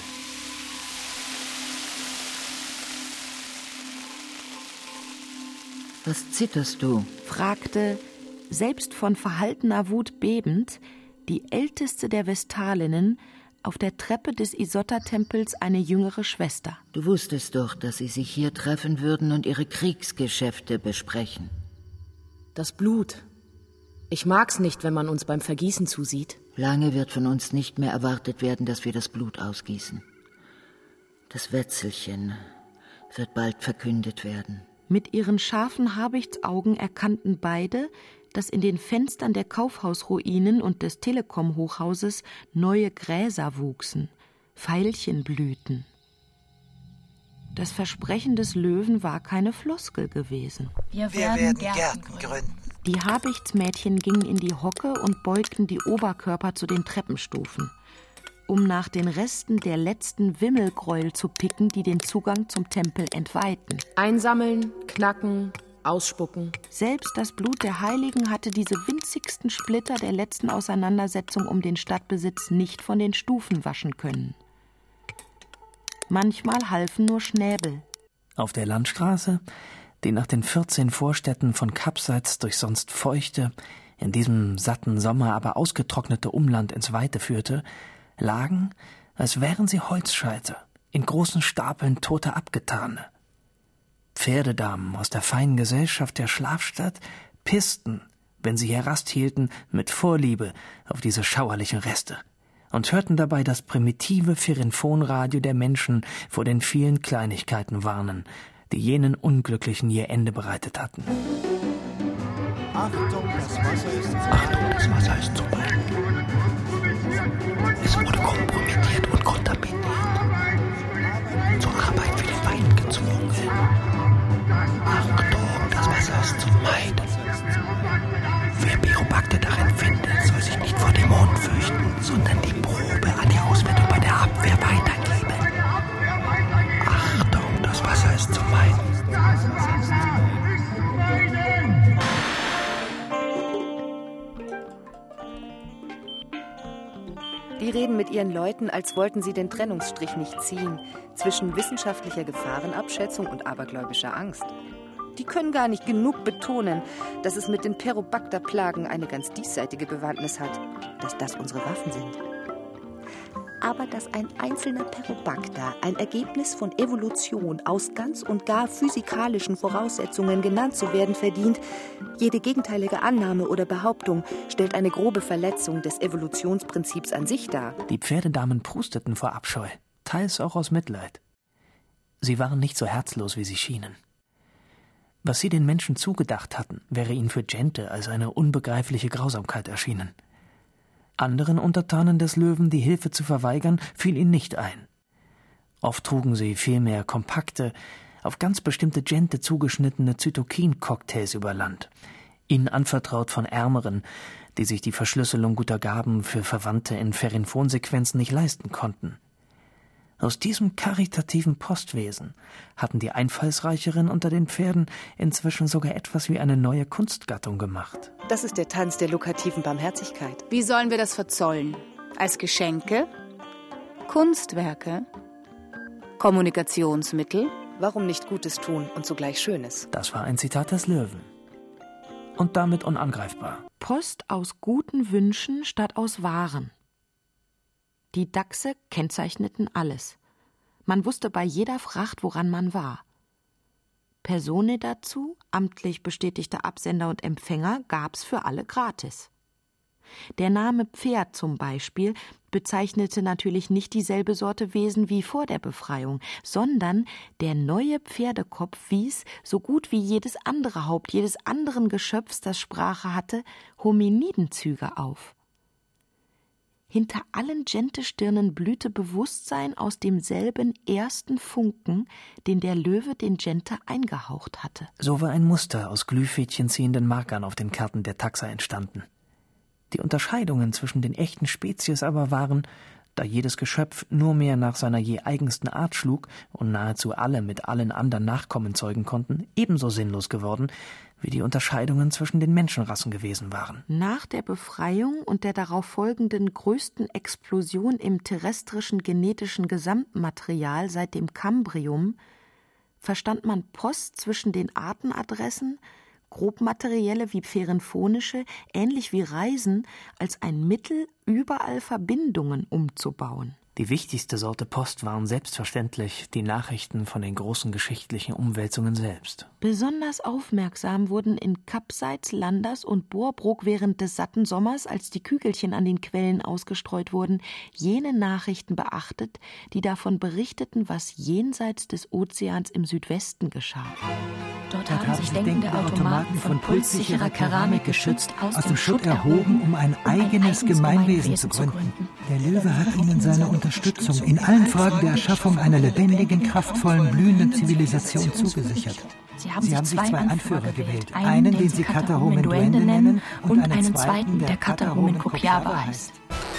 Was zitterst du?
Fragte, selbst von verhaltener Wut bebend, die älteste der Vestalinnen, auf der Treppe des Isotta-Tempels eine jüngere Schwester.
Du wusstest doch, dass sie sich hier treffen würden und ihre Kriegsgeschäfte besprechen.
Das Blut. Ich mag's nicht, wenn man uns beim Vergießen zusieht.
Lange wird von uns nicht mehr erwartet werden, dass wir das Blut ausgießen. Das Wetzelchen wird bald verkündet werden.
Mit ihren scharfen Habichtsaugen erkannten beide, dass in den Fenstern der Kaufhausruinen und des Telekom-Hochhauses neue Gräser wuchsen, Veilchenblüten. Das Versprechen des Löwen war keine Floskel gewesen.
Wir werden, Wir werden Gärten, Gärten gründen.
Die Habichtsmädchen gingen in die Hocke und beugten die Oberkörper zu den Treppenstufen, um nach den Resten der letzten Wimmelgräuel zu picken, die den Zugang zum Tempel entweihten.
Einsammeln, knacken, ausspucken.
Selbst das Blut der Heiligen hatte diese winzigsten Splitter der letzten Auseinandersetzung um den Stadtbesitz nicht von den Stufen waschen können. Manchmal halfen nur Schnäbel.
Auf der Landstraße, die nach den vierzehn Vorstädten von Capsides durch sonst feuchte, in diesem satten Sommer aber ausgetrocknete Umland ins Weite führte, lagen, als wären sie Holzscheite, in großen Stapeln tote Abgetane. Pferdedamen aus der feinen Gesellschaft der Schlafstadt pissten, wenn sie hier Rast hielten, mit Vorliebe auf diese schauerlichen Reste und hörten dabei das primitive Ferinphonradio der Menschen vor den vielen Kleinigkeiten warnen, die jenen Unglücklichen ihr Ende bereitet hatten.
Achtung, das Wasser ist zu
Achtung, das Wasser ist zu weit. Es wurde kompromittiert und kontaminiert. Zur Arbeit für den Feind gezwungen. Achtung, das Wasser ist zu meiden. Wer Biobakter darin findet, soll sich nicht vor dem
vermeiden.
Die reden mit ihren Leuten, als wollten sie den Trennungsstrich nicht ziehen zwischen wissenschaftlicher Gefahrenabschätzung und abergläubischer Angst. Die können gar nicht genug betonen, dass es mit den Perobacter-Plagen eine ganz diesseitige Bewandtnis hat, dass das unsere Waffen sind. Aber dass ein einzelner Perobacter ein Ergebnis von Evolution aus ganz und gar physikalischen Voraussetzungen genannt zu werden verdient, jede gegenteilige Annahme oder Behauptung stellt eine grobe Verletzung des Evolutionsprinzips an sich dar.
Die Pferdedamen prusteten vor Abscheu, teils auch aus Mitleid. Sie waren nicht so herzlos, wie sie schienen. Was sie den Menschen zugedacht hatten, wäre ihnen für Gente als eine unbegreifliche Grausamkeit erschienen. Anderen Untertanen des Löwen die Hilfe zu verweigern, fiel ihnen nicht ein. Oft trugen sie vielmehr kompakte, auf ganz bestimmte Gente zugeschnittene Zytokin-Cocktails über Land, ihnen anvertraut von Ärmeren, die sich die Verschlüsselung guter Gaben für Verwandte in Ferinphonsequenzen nicht leisten konnten. Aus diesem karitativen Postwesen hatten die Einfallsreicheren unter den Pferden inzwischen sogar etwas wie eine neue Kunstgattung gemacht.
Das ist der Tanz der lokativen Barmherzigkeit.
Wie sollen wir das verzollen? Als Geschenke? Kunstwerke? Kommunikationsmittel?
Warum nicht Gutes tun und zugleich Schönes?
Das war ein Zitat des Löwen. Und damit unangreifbar.
Post aus guten Wünschen statt aus Waren. Die Dachse kennzeichneten alles. Man wusste bei jeder Fracht, woran man war. Personen dazu, amtlich bestätigte Absender und Empfänger, gab's für alle gratis. Der Name Pferd zum Beispiel bezeichnete natürlich nicht dieselbe Sorte Wesen wie vor der Befreiung, sondern der neue Pferdekopf wies, so gut wie jedes andere Haupt jedes anderen Geschöpfs, das Sprache hatte, Hominidenzüge auf. Hinter allen Gente-Stirnen blühte Bewusstsein aus demselben ersten Funken, den der Löwe den Gente eingehaucht hatte.
So war ein Muster aus Glühfädchen ziehenden Markern auf den Karten der Taxa entstanden. Die Unterscheidungen zwischen den echten Spezies aber waren, da jedes Geschöpf nur mehr nach seiner je eigensten Art schlug und nahezu alle mit allen anderen Nachkommen zeugen konnten, ebenso sinnlos geworden, wie die Unterscheidungen zwischen den Menschenrassen gewesen waren.
Nach der Befreiung und der darauf folgenden größten Explosion im terrestrischen genetischen Gesamtmaterial seit dem Kambrium verstand man Post zwischen den Artenadressen, grobmaterielle wie pferinphonische, ähnlich wie Reisen, als ein Mittel, überall Verbindungen umzubauen.
Die wichtigste Sorte Post waren selbstverständlich die Nachrichten von den großen geschichtlichen Umwälzungen selbst.
Besonders aufmerksam wurden in Kapseits, Landers und Borbrook während des satten Sommers, als die Kügelchen an den Quellen ausgestreut wurden, jene Nachrichten beachtet, die davon berichteten, was jenseits des Ozeans im Südwesten geschah.
Dort haben sich denkende Automaten von pulssicherer Keramik geschützt,
aus dem Schutt erhoben, um ein eigenes Gemeinwesen zu gründen. Der Löwe hat ihnen seine Unterstützung in allen Fragen der Erschaffung einer lebendigen, kraftvollen, blühenden Zivilisation zugesichert.
Sie haben,
Sie haben
sich
sich
zwei
Anführer,
Anführer
gewählt,
einen,
einen,
den
den
sie
sie
Katahomen
Katahomen-Duende
nennen,
und
und
einen
einen
zweiten, der
der Katahomen-Kopiaba
Katahomen-Kopiaba
heißt.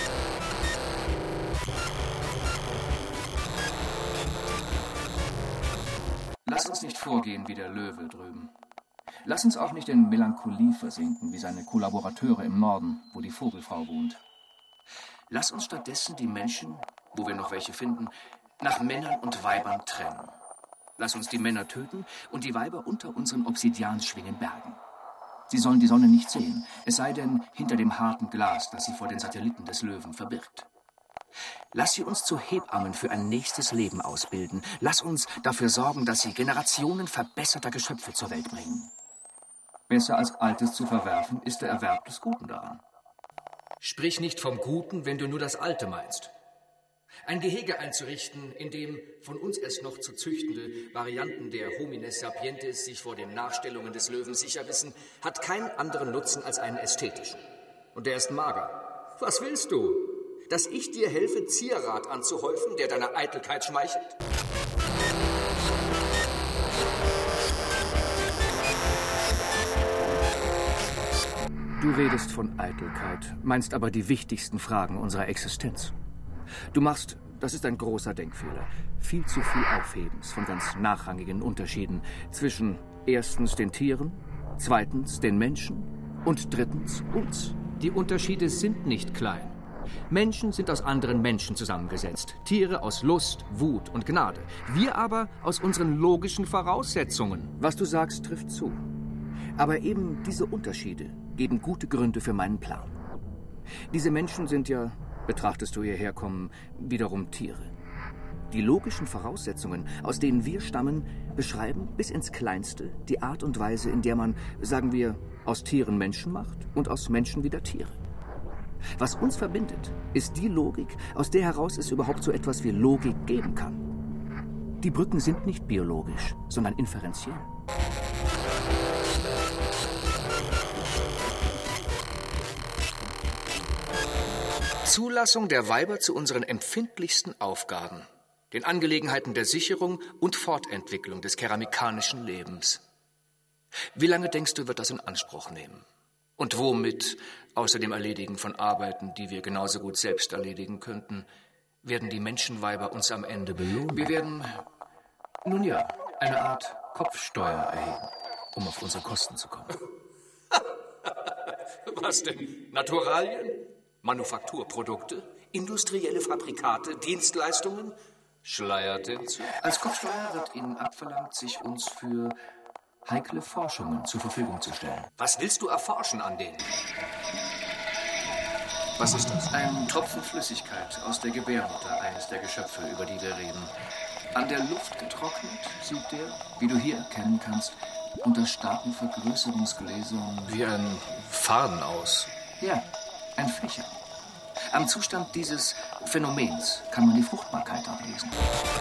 Lass uns nicht vorgehen wie der Löwe drüben. Lass uns auch nicht in Melancholie versinken wie seine Kollaborateure im Norden, wo die Vogelfrau wohnt. Lass uns stattdessen die Menschen, wo wir noch welche finden, nach Männern und Weibern trennen. Lass uns die Männer töten und die Weiber unter unseren Obsidianschwingen bergen. Sie sollen die Sonne nicht sehen, es sei denn hinter dem harten Glas, das sie vor den Satelliten des Löwen verbirgt. Lass sie uns zu Hebammen für ein nächstes Leben ausbilden. Lass uns dafür sorgen, dass sie Generationen verbesserter Geschöpfe zur Welt bringen. Besser als Altes zu verwerfen, ist der Erwerb des Guten daran. Sprich nicht vom Guten, wenn du nur das Alte meinst. Ein Gehege einzurichten, in dem von uns erst noch zu züchtende Varianten der Homines sapientis sich vor den Nachstellungen des Löwen sicher wissen, hat keinen anderen Nutzen als einen ästhetischen. Und der ist mager. Was willst du? Dass ich dir helfe, Zierat anzuhäufen, der deiner Eitelkeit schmeichelt? Du redest von Eitelkeit, meinst aber die wichtigsten Fragen unserer Existenz. Du machst Das ist ein großer Denkfehler. Viel zu viel Aufhebens von ganz nachrangigen Unterschieden zwischen erstens den Tieren, zweitens den Menschen und drittens uns. Die Unterschiede sind nicht klein. Menschen sind aus anderen Menschen zusammengesetzt, Tiere aus Lust, Wut und Gnade. Wir aber aus unseren logischen Voraussetzungen. Was du sagst, trifft zu. Aber eben diese Unterschiede geben gute Gründe für meinen Plan. Diese Menschen sind ja, betrachtest du hierher kommen, wiederum Tiere. Die logischen Voraussetzungen, aus denen wir stammen, beschreiben bis ins Kleinste die Art und Weise, in der man, sagen wir, aus Tieren Menschen macht und aus Menschen wieder Tiere. Was uns verbindet, ist die Logik, aus der heraus es überhaupt so etwas wie Logik geben kann. Die Brücken sind nicht biologisch, sondern inferenziell. Zulassung der Weiber zu unseren empfindlichsten Aufgaben, den Angelegenheiten der Sicherung und Fortentwicklung des keramikanischen Lebens. Wie lange denkst du, wird das in Anspruch nehmen? Und womit, außer dem Erledigen von Arbeiten, die wir genauso gut selbst erledigen könnten, werden die Menschenweiber uns am Ende belohnen? Wir werden, nun ja, eine Art Kopfsteuer erheben, um auf unsere Kosten zu kommen. Was denn? Naturalien? Manufakturprodukte? Industrielle Fabrikate? Dienstleistungen? Schleiert hinzu. Als Kopfsteuer wird Ihnen abverlangt, sich uns für heikle Forschungen zur Verfügung zu stellen. Was willst du erforschen an denen? Was ist das? Ein Tropfen Flüssigkeit aus der Gebärmutter eines der Geschöpfe, über die wir reden. An der Luft getrocknet sieht der, wie du hier erkennen kannst, unter starken Vergrößerungsgläsern wie ein Faden aus. Ja, ein Fächer. Am Zustand dieses Phänomens kann man die Fruchtbarkeit ablesen.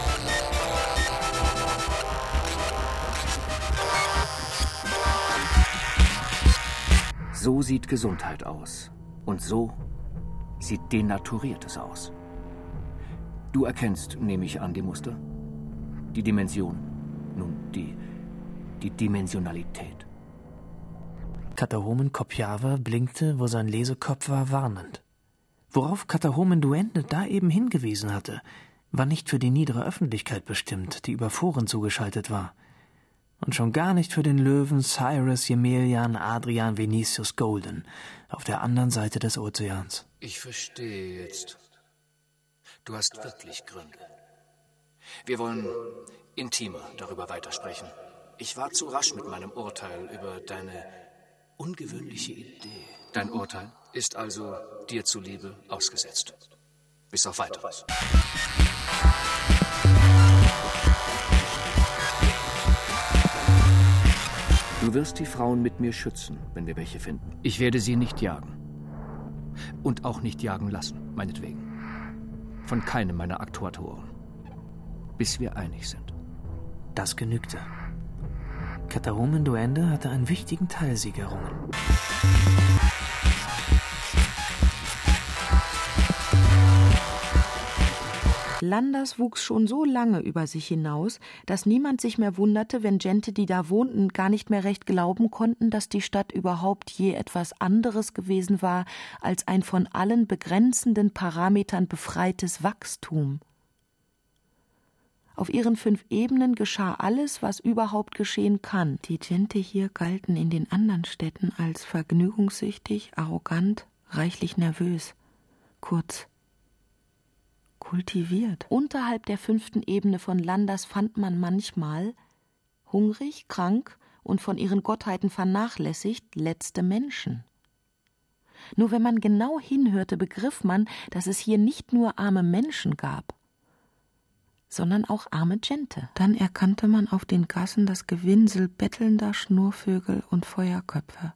So sieht Gesundheit aus. Und so sieht Denaturiertes aus. Du erkennst, nehme ich an, die Muster? Die Dimension. Nun, die, die Dimensionalität.
Katahomen Kopjawa blinkte, wo sein Lesekopf war, warnend. Worauf Katahomen Duende da eben hingewiesen hatte, war nicht für die niedere Öffentlichkeit bestimmt, die über Foren zugeschaltet war. Und schon gar nicht für den Löwen Cyrus Jemelian Adrian Vinicius Golden auf der anderen Seite des Ozeans.
Ich verstehe jetzt. Du hast wirklich Gründe. Wir wollen intimer darüber weitersprechen. Ich war zu rasch mit meinem Urteil über deine ungewöhnliche Idee. Dein Urteil ist also dir zuliebe ausgesetzt. Bis auf Weiteres. Du wirst die Frauen mit mir schützen, wenn wir welche finden. Ich werde sie nicht jagen. Und auch nicht jagen lassen, meinetwegen. Von keinem meiner Aktuatoren. Bis wir einig sind.
Das genügte. Katahomen Duende hatte einen wichtigen Teilsieg errungen.
Landers wuchs schon so lange über sich hinaus, dass niemand sich mehr wunderte, wenn Gente, die da wohnten, gar nicht mehr recht glauben konnten, dass die Stadt überhaupt je etwas anderes gewesen war als ein von allen begrenzenden Parametern befreites Wachstum. Auf ihren fünf Ebenen geschah alles, was überhaupt geschehen kann. Die Gente hier galten in den anderen Städten als vergnügungssüchtig, arrogant, reichlich nervös. Kurz, kultiviert. Unterhalb der fünften Ebene von Landers fand man manchmal, hungrig, krank und von ihren Gottheiten vernachlässigt, letzte Menschen. Nur wenn man genau hinhörte, begriff man, dass es hier nicht nur arme Menschen gab, sondern auch arme Gente. Dann erkannte man auf den Gassen das Gewinsel bettelnder Schnurvögel und Feuerköpfe.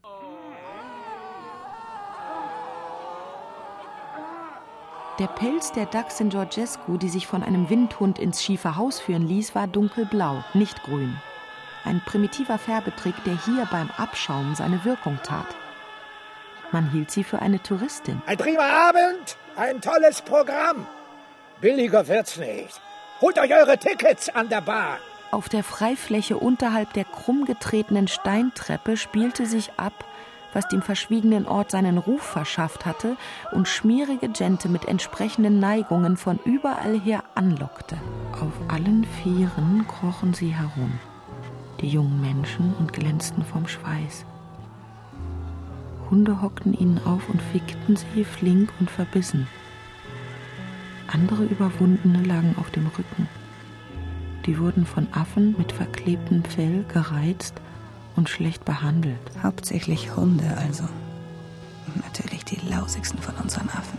Der Pelz der Dachsin Georgescu, die sich von einem Windhund ins schiefe Haus führen ließ, war dunkelblau, nicht grün. Ein primitiver Färbetrick, der hier beim Abschaum seine Wirkung tat. Man hielt sie für eine Touristin.
Ein prima Abend, ein tolles Programm. Billiger wird's nicht. Holt euch eure Tickets an der Bar.
Auf der Freifläche unterhalb der krumm getretenen Steintreppe spielte sich ab, was dem verschwiegenen Ort seinen Ruf verschafft hatte und schmierige Gente mit entsprechenden Neigungen von überall her anlockte. Auf allen Vieren krochen sie herum, die jungen Menschen, und glänzten vom Schweiß. Hunde hockten ihnen auf und fickten sie flink und verbissen. Andere Überwundene lagen auf dem Rücken. Die wurden von Affen mit verklebtem Fell gereizt und schlecht behandelt.
Hauptsächlich Hunde also. Und natürlich die lausigsten von unseren Affen.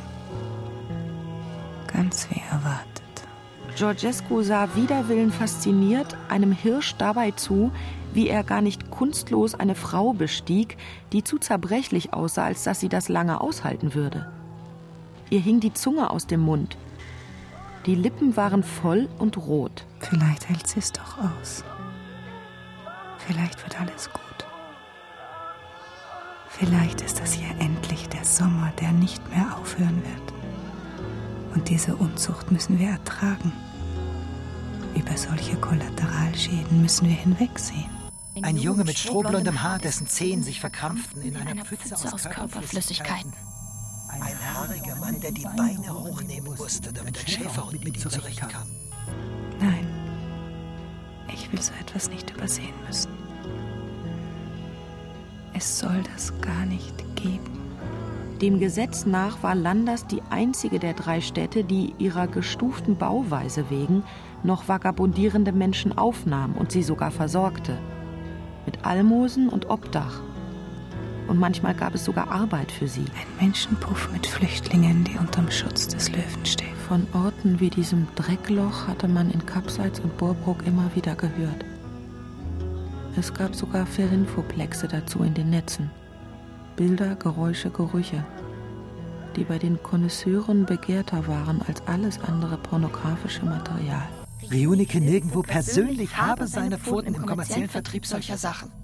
Ganz wie erwartet.
Georgescu sah wider Willen fasziniert einem Hirsch dabei zu, wie er gar nicht kunstlos eine Frau bestieg, die zu zerbrechlich aussah, als dass sie das lange aushalten würde. Ihr hing die Zunge aus dem Mund. Die Lippen waren voll und rot.
Vielleicht hält sie es doch aus. Vielleicht wird alles gut. Vielleicht ist das hier endlich der Sommer, der nicht mehr aufhören wird. Und diese Unzucht müssen wir ertragen. Über solche Kollateralschäden müssen wir hinwegsehen.
Ein Junge mit strohblondem Haar, dessen Zehen sich verkrampften in einer Pfütze,
Pfütze aus Körperflüssigkeiten.
Ein haariger Mann, der die Beine hochnehmen musste, damit ein Schäferhund mit ihm zurechtkam.
Nein, ich will so etwas nicht übersehen müssen. Es soll das gar nicht geben.
Dem Gesetz nach war Landers die einzige der drei Städte, die ihrer gestuften Bauweise wegen noch vagabundierende Menschen aufnahm und sie sogar versorgte. Mit Almosen und Obdach. Und manchmal gab es sogar Arbeit für sie.
Ein Menschenpuff mit Flüchtlingen, die unterm Schutz des Löwen stehen.
Von Orten wie diesem Dreckloch hatte man in Kapseitz und Borbruck immer wieder gehört. Es gab sogar Ferinfoplexe dazu in den Netzen. Bilder, Geräusche, Gerüche, die bei den Connoisseuren begehrter waren als alles andere pornografische Material.
Rionike nirgendwo persönlich habe seine Pfoten im kommerziellen Vertrieb solcher Sachen.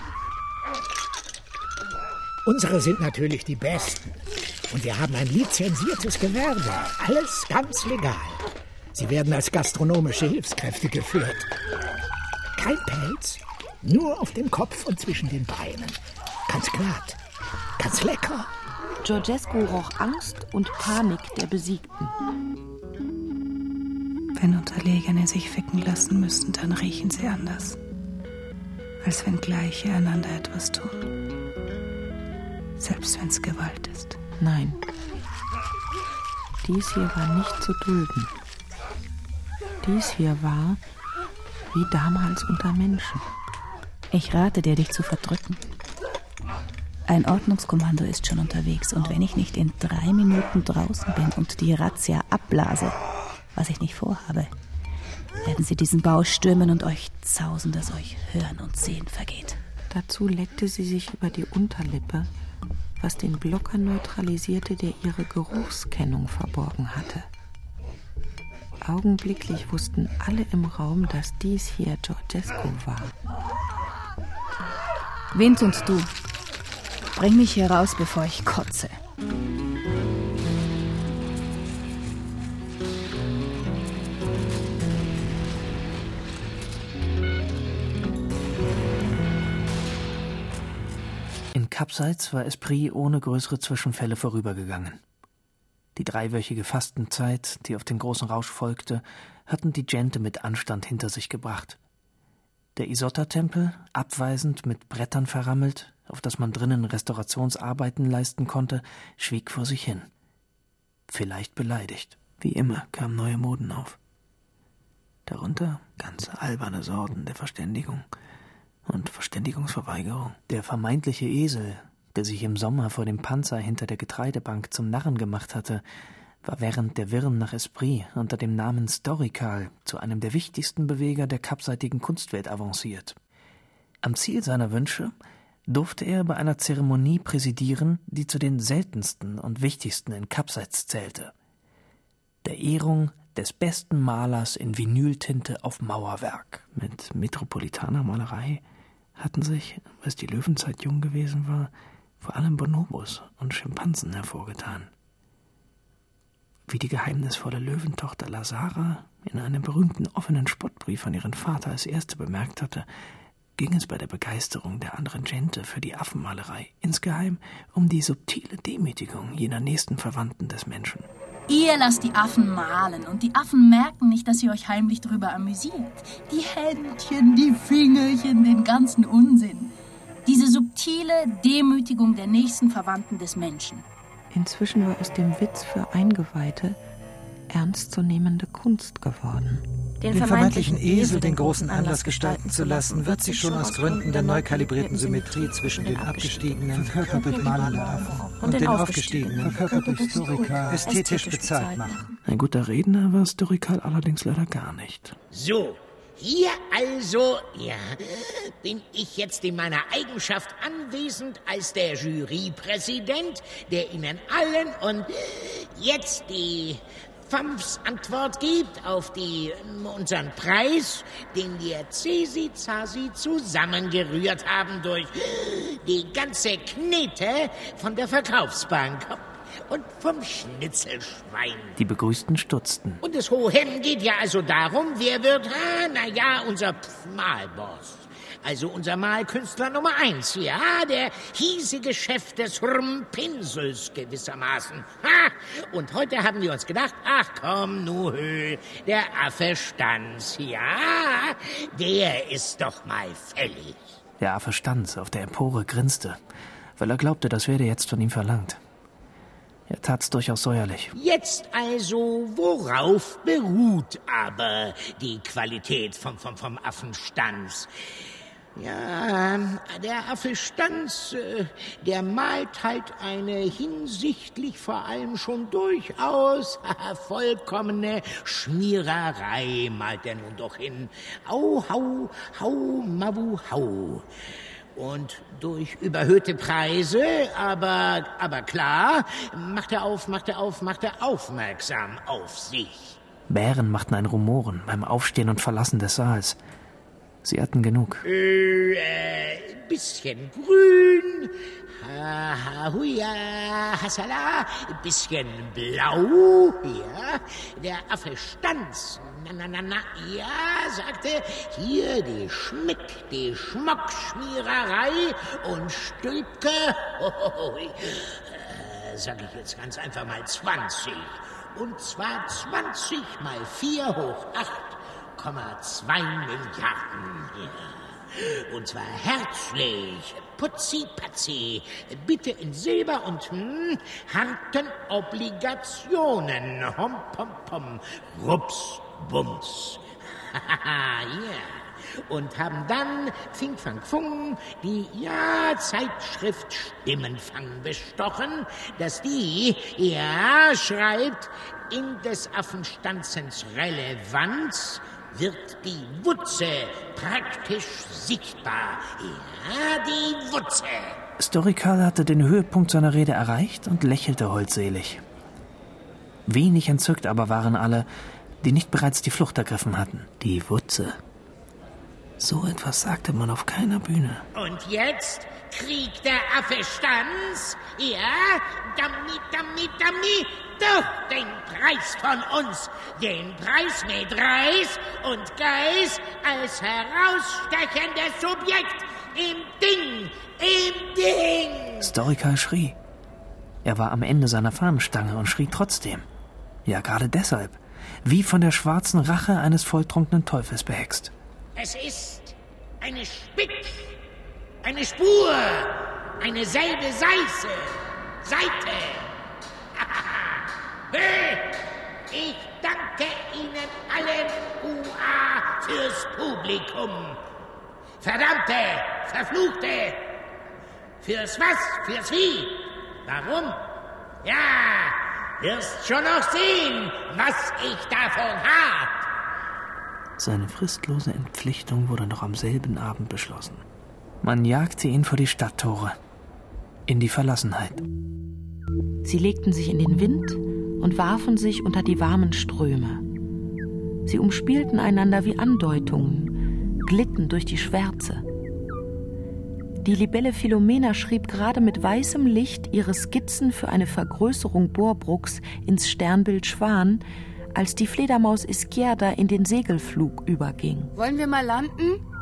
Unsere sind natürlich die besten. Und wir haben ein lizenziertes Gewerbe. Alles ganz legal. Sie werden als gastronomische Hilfskräfte geführt. Kein Pelz, nur auf dem Kopf und zwischen den Beinen. Ganz glatt, ganz lecker.
Georgescu roch Angst und Panik der Besiegten.
Wenn Unterlegene sich ficken lassen müssen, dann riechen sie anders. Als wenn Gleiche einander etwas tun. Selbst wenn es Gewalt ist.
Nein. Dies hier war nicht zu dulden. Dies hier war wie damals unter Menschen.
Ich rate dir, dich zu verdrücken. Ein Ordnungskommando ist schon unterwegs und wenn ich nicht in drei Minuten draußen bin und die Razzia abblase, was ich nicht vorhabe, werden sie diesen Bau stürmen und euch zausen, dass euch Hören und Sehen vergeht.
Dazu leckte sie sich über die Unterlippe, was den Blocker neutralisierte, der ihre Geruchskennung verborgen hatte. Augenblicklich wussten alle im Raum, dass dies hier Georgescu war.
Wind und du, bring mich hier raus, bevor ich kotze.
In Kapseitz war Esprit ohne größere Zwischenfälle vorübergegangen. Die dreiwöchige Fastenzeit, die auf den großen Rausch folgte, hatten die Gente mit Anstand hinter sich gebracht. Der Isotta-Tempel, abweisend mit Brettern verrammelt, auf das man drinnen Restaurationsarbeiten leisten konnte, schwieg vor sich hin. Vielleicht beleidigt. Wie immer kamen neue Moden auf. Darunter ganz alberne Sorten der Verständigung und Verständigungsverweigerung. Der vermeintliche Esel, der sich im Sommer vor dem Panzer hinter der Getreidebank zum Narren gemacht hatte, war während der Wirren nach Esprit unter dem Namen Storikal zu einem der wichtigsten Beweger der kapseitigen Kunstwelt avanciert. Am Ziel seiner Wünsche durfte er bei einer Zeremonie präsidieren, die zu den seltensten und wichtigsten in Kapseitz zählte: der Ehrung des besten Malers in Vinyltinte auf Mauerwerk. Mit Metropolitaner-Malerei hatten sich, als die Löwenzeit jung gewesen war, vor allem Bonobos und Schimpansen hervorgetan. Wie die geheimnisvolle Löwentochter Lazara in einem berühmten offenen Spottbrief an ihren Vater als erste bemerkt hatte, ging es bei der Begeisterung der anderen Gente für die Affenmalerei insgeheim um die subtile Demütigung jener nächsten Verwandten des Menschen.
Ihr lasst die Affen malen und die Affen merken nicht, dass ihr euch heimlich drüber amüsiert. Die Händchen, die Fingerchen, den ganzen Unsinn. Diese subtile Demütigung der nächsten Verwandten des Menschen.
Inzwischen war aus dem Witz für Eingeweihte ernstzunehmende Kunst geworden.
Den, den vermeintlichen Esel den großen Anlass gestalten zu lassen, wird sich schon aus Gründen der neu kalibrierten Symmetrie zwischen den abgestiegenen, verkörpert durch malende Affen, und den aufgestiegenen, verkörpert durch Storikal, ästhetisch bezahlt machen.
Ein guter Redner war Storikal allerdings leider gar nicht.
So, hier also, ja, bin ich jetzt in meiner Eigenschaft anwesend als der Jurypräsident, der Ihnen allen und jetzt die Fams Antwort gibt auf die, unseren Preis, den wir Cesi Zasi zusammengerührt haben durch die ganze Knete von der Verkaufsbank und vom Schnitzelschwein.
Die Begrüßten stutzten.
Und das Hohen geht ja also darum, wer wird, ah, na ja, unser Malboss. Also unser Malkünstler Nummer eins, ja, der hiesige Chef des Rumpinsels gewissermaßen. Ha! Und heute haben wir uns gedacht, ach komm, nu hö, der Affe Stanz, ja, der ist doch mal fällig.
Der Affe Stanz auf der Empore grinste, weil er glaubte, das werde jetzt von ihm verlangt. Er tat's durchaus säuerlich.
Jetzt also, worauf beruht aber die Qualität vom, vom, vom Affenstanz? Ja, der Affe Stanz, der malt halt eine hinsichtlich vor allem schon durchaus vollkommene Schmiererei, malt er nun doch hin. Au, hau, hau, mabu, hau. Und durch überhöhte Preise, aber, aber klar, macht er auf, macht er auf, macht er aufmerksam auf sich.
Bären machten ein Rumoren beim Aufstehen und Verlassen des Saals. Sie hatten genug.
Äh, äh bisschen grün, ha, ha, huja, hasala, bisschen blau, ja, der Affe Stanz, na, na, na, na, ja, sagte, hier die Schmick, die Schmockschmiererei und Stülpke, hohoho, äh, sag ich jetzt ganz einfach mal zwanzig, und zwar zwanzig mal vier hoch acht. zwei Milliarden. Ja. Und zwar herzlich, putzi-patzi, bitte in Silber und hm, harten Obligationen. Hom, pom, pom, rups, bums. Haha, ja. Und haben dann, fing, fang, fung, die, ja, Zeitschrift Stimmenfang bestochen, dass die, ja, schreibt, in des Affenstanzens Relevanz wird die Wutze praktisch sichtbar. Ja, die Wutze.
Storikal hatte den Höhepunkt seiner Rede erreicht und lächelte holdselig. Wenig entzückt aber waren alle, die nicht bereits die Flucht ergriffen hatten. Die Wutze. So etwas sagte man auf keiner Bühne.
Und jetzt kriegt der Affe Stanz, ja, damit, damit, damit, doch den Preis von uns, den Preis mit Reis und Geis als herausstechendes Subjekt im Ding, im Ding.
Storikal schrie. Er war am Ende seiner Fahnenstange und schrie trotzdem. Ja, gerade deshalb. Wie von der schwarzen Rache eines volltrunkenen Teufels behext.
Es ist eine Spick, eine Spur, eine selbe Seiße, Seite. Hey, ich danke Ihnen allen, Ua, fürs Publikum. Verdammte, verfluchte. Fürs was, fürs Wie? Warum? Ja, wirst schon noch sehen, was ich davon hab.
Seine fristlose Entpflichtung wurde noch am selben Abend beschlossen. Man jagte ihn vor die Stadttore, in die Verlassenheit.
Sie legten sich in den Wind und warfen sich unter die warmen Ströme. Sie umspielten einander wie Andeutungen, glitten durch die Schwärze. Die Libelle Philomena schrieb gerade mit weißem Licht ihre Skizzen für eine Vergrößerung Bohrbrucks ins Sternbild Schwan, als die Fledermaus Izquierda in den Segelflug überging.
Wollen wir mal landen?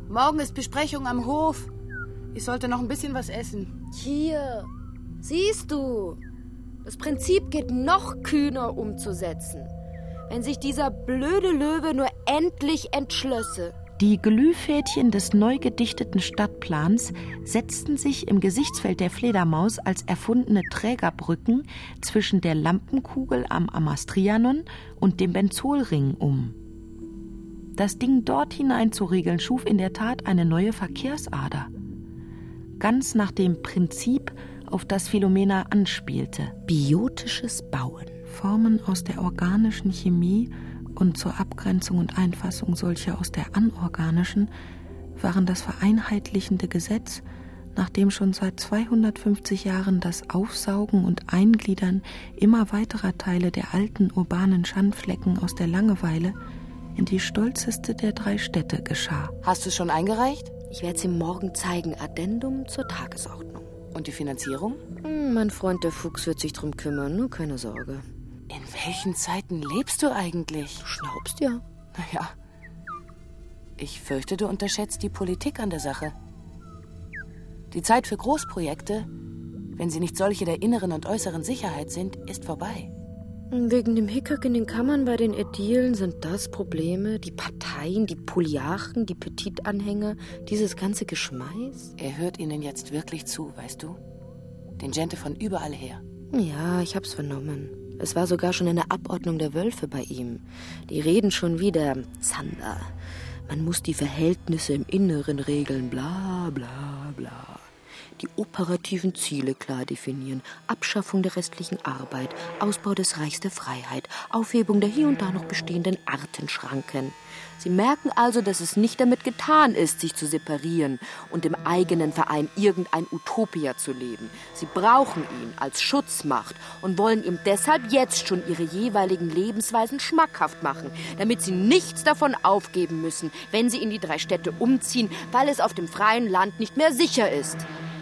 Morgen ist Besprechung am Hof. Ich sollte noch ein bisschen was essen.
Hier, siehst du, das Prinzip geht noch kühner umzusetzen. Wenn sich dieser blöde Löwe nur endlich entschlösse.
Die Glühfädchen des neu gedichteten Stadtplans setzten sich im Gesichtsfeld der Fledermaus als erfundene Trägerbrücken zwischen der Lampenkugel am Amastrianon und dem Benzolring um. Das Ding dort hineinzuregeln schuf in der Tat eine neue Verkehrsader. Ganz nach dem Prinzip, auf das Philomena anspielte.
Biotisches Bauen.
Formen aus der organischen Chemie und zur Abgrenzung und Einfassung solcher aus der anorganischen waren das vereinheitlichende Gesetz, nach dem schon seit zweihundertfünfzig Jahren das Aufsaugen und Eingliedern immer weiterer Teile der alten urbanen Schandflecken aus der Langeweile in die stolzeste der drei Städte geschah.
Hast du es schon eingereicht?
Ich werde es ihm morgen zeigen. Addendum zur Tagesordnung.
Und die Finanzierung?
Hm, mein Freund der Fuchs wird sich drum kümmern, nur keine Sorge.
In welchen Zeiten lebst du eigentlich?
Du schnaubst ja.
Naja, ich fürchte, du unterschätzt die Politik an der Sache. Die Zeit für Großprojekte, wenn sie nicht solche der inneren und äußeren Sicherheit sind, ist vorbei.
Wegen dem Hickhack in den Kammern bei den Ädilen sind das Probleme, die Parteien, die Polyarchen, die Petitanhänger, dieses ganze Geschmeiß.
Er hört ihnen jetzt wirklich zu, weißt du? Den Gente von überall her.
Ja, ich hab's vernommen. Es war sogar schon eine Abordnung der Wölfe bei ihm. Die reden schon wieder, Zander. Man muss die Verhältnisse im Inneren regeln, bla bla bla. Die operativen Ziele klar definieren, Abschaffung der restlichen Arbeit, Ausbau des Reichs der Freiheit, Aufhebung der hier und da noch bestehenden Artenschranken. Sie merken also, dass es nicht damit getan ist, sich zu separieren und im eigenen Verein irgendein Utopia zu leben. Sie brauchen ihn als Schutzmacht und wollen ihm deshalb jetzt schon ihre jeweiligen Lebensweisen schmackhaft machen, damit sie nichts davon aufgeben müssen, wenn sie in die drei Städte umziehen, weil es auf dem freien Land nicht mehr sicher ist.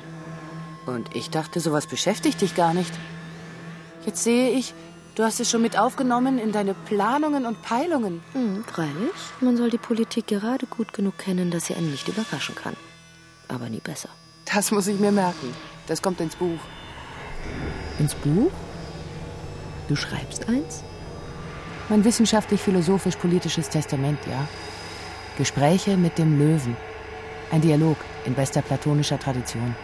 Und ich dachte, sowas beschäftigt dich gar nicht. Jetzt sehe ich, du hast es schon mit aufgenommen in deine Planungen und Peilungen.
Hm, freilich. Man soll die Politik gerade gut genug kennen, dass sie einen nicht überraschen kann. Aber nie besser.
Das muss ich mir merken. Das kommt ins Buch.
Ins Buch? Du schreibst eins?
Mein wissenschaftlich-philosophisch-politisches Testament, ja. Gespräche mit dem Löwen. Ein Dialog in bester platonischer Tradition.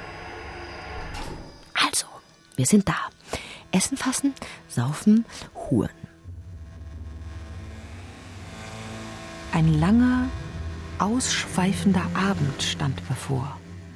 Also, wir sind da. Essen fassen, saufen, huren.
Ein langer, ausschweifender Abend stand bevor.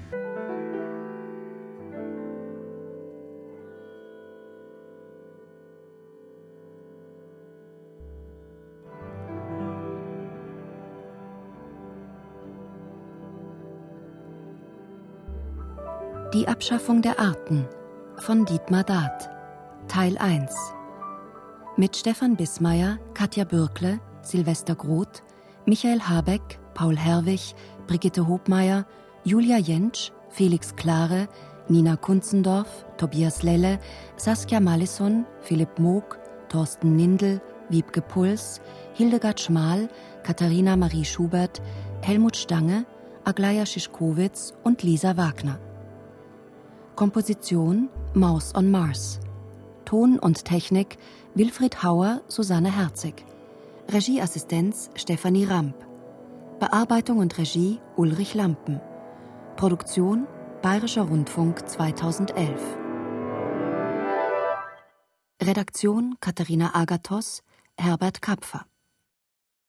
Die Abschaffung der Arten von Dietmar Dath. Teil eins. Mit Stefan Bismayer, Katja Bürkle, Silvester Groth, Michael Habeck, Paul Herwig, Brigitte Hobmeier, Julia Jentsch, Felix Klare, Nina Kunzendorf, Tobias Lelle, Saskia Malisson, Philipp Moog, Thorsten Nindl, Wiebke Puls, Hildegard Schmal, Katharina Marie Schubert, Helmut Stange, Aglaja Schischkowitz und Lisa Wagner. Komposition Maus on Mars. Ton und Technik Wilfried Hauer, Susanne Herzig. Regieassistenz Stefanie Ramp. Bearbeitung und Regie Ulrich Lampen. Produktion Bayerischer Rundfunk zweitausendelf. Redaktion Katharina Agathos, Herbert Kapfer.